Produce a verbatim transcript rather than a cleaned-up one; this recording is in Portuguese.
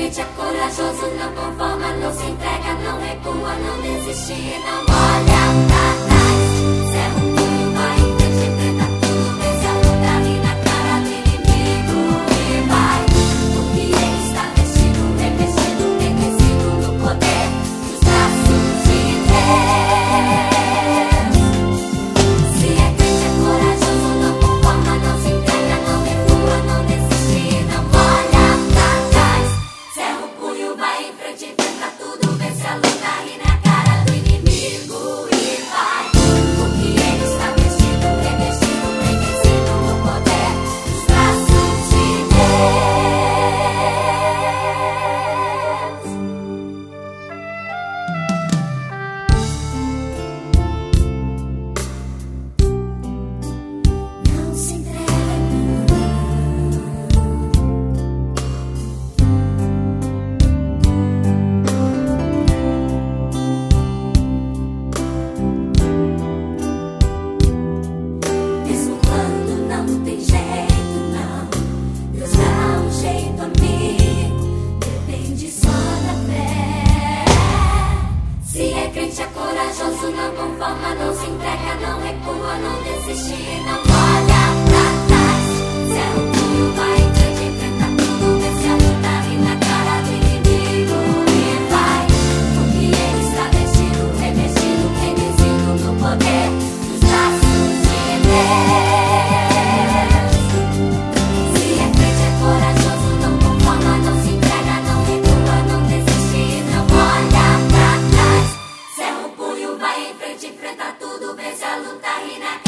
crente, é corajoso, não conforma, não se entrega, não recua, não desiste, não olha pra trás. Cerra o punho, vai em frente, enfrenta tudo, vence a luta, ri na cara do inimigo e vai. Porque ele está vestido, revestido, enriquecido no poder dos braços de Deus. Se é crente, é corajoso, não conforma, não se entrega, não recua, não desiste, não olha pra trás. Cerra o punho, vai em frente, enfrenta tudo, vence a luta, ri na cara do inimigo e vai. Porque ele está vestido, revestido, enriquecido no poder dos braços de Deus. Não se entrega, mesmo quando não tem jeito, não. Deus dá um jeito, amigo. Depende só da fé. Se é crente, é corajoso, não conforma, não se entrega, não recua, não desiste, não olha pra trás. Cerra o punho, vai em frente, enfrenta tudo, vence a luta, ri na cara do inimigo e vai. Porque ele está vestido, revestido, enriquecido no poder dos braços de Deus. Se é crente, é corajoso, não conforma, não se entrega, não recua, não desiste, não olha pra trás. Cerra o punho, vai em frente, enfrenta tudo, vence a luta, ri na